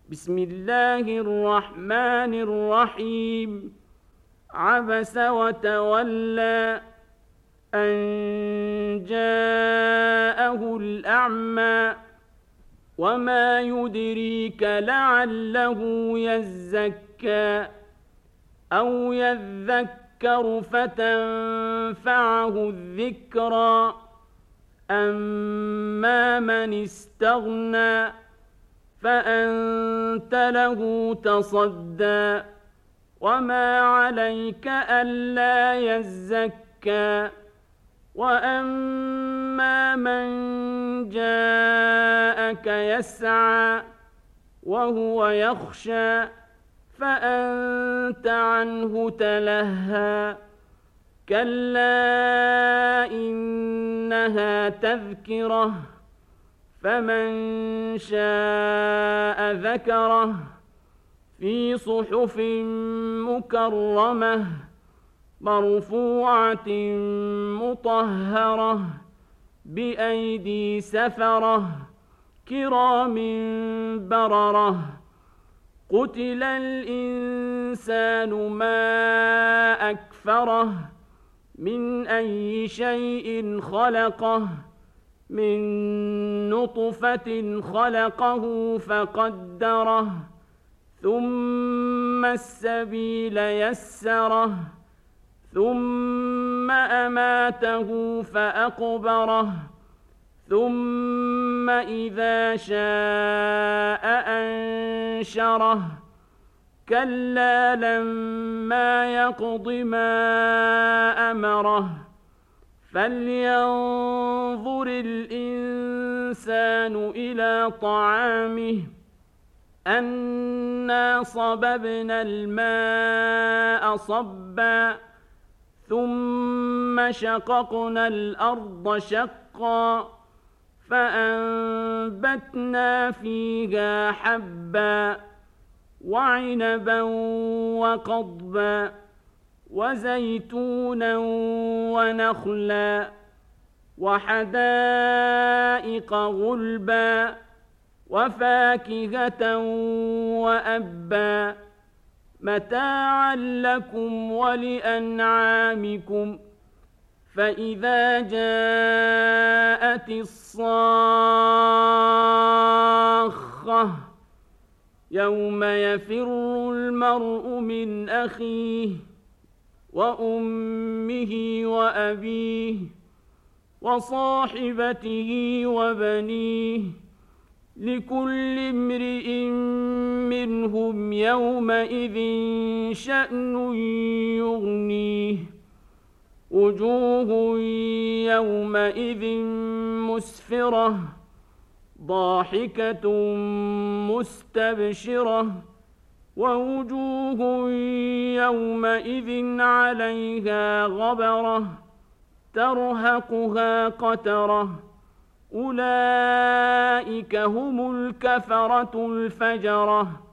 بسم الله الرحمن الرحيم عبس وتولى أن جاءه الأعمى وما يدريك لعله يزكى أو يذكر فتنفعه الذكرى أما من استغنى فأنت له تصدى وما عليك ألا يزكى وأما من جاءك يسعى وهو يخشى فأنت عنه تلهى كلا إنها تذكرة فمن شاء ذكره في صحف مكرمة مرفوعة مطهرة بأيدي سفرة كرام بررة قتل الإنسان ما أكفره من أي شيء خلقه من نطفة خلقه فقدره ثم السبيل يسره ثم أماته فأقبره ثم إذا شاء أنشره كلا لما يقض ما أمره فلينظر الإنسان إلى طعامه أنا صببنا الماء صبا ثم شققنا الأرض شقا فأنبتنا فيها حبا وعنبا وقضبا وزيتونا ونخلا وحدائق غلبا وفاكهة وأبا متاعا لكم ولأنعامكم فإذا جاءت الصاخة يوم يفر المرء من أخيه وأمه وأبيه وصاحبته وبنيه لكل امرئ منهم يومئذ شأن يغنيه وجوه يومئذ مسفرة ضاحكة مستبشرة ووجوه يومئذ عليها غبرة ترهقها قترة أولئك هم الكفرة الفجرة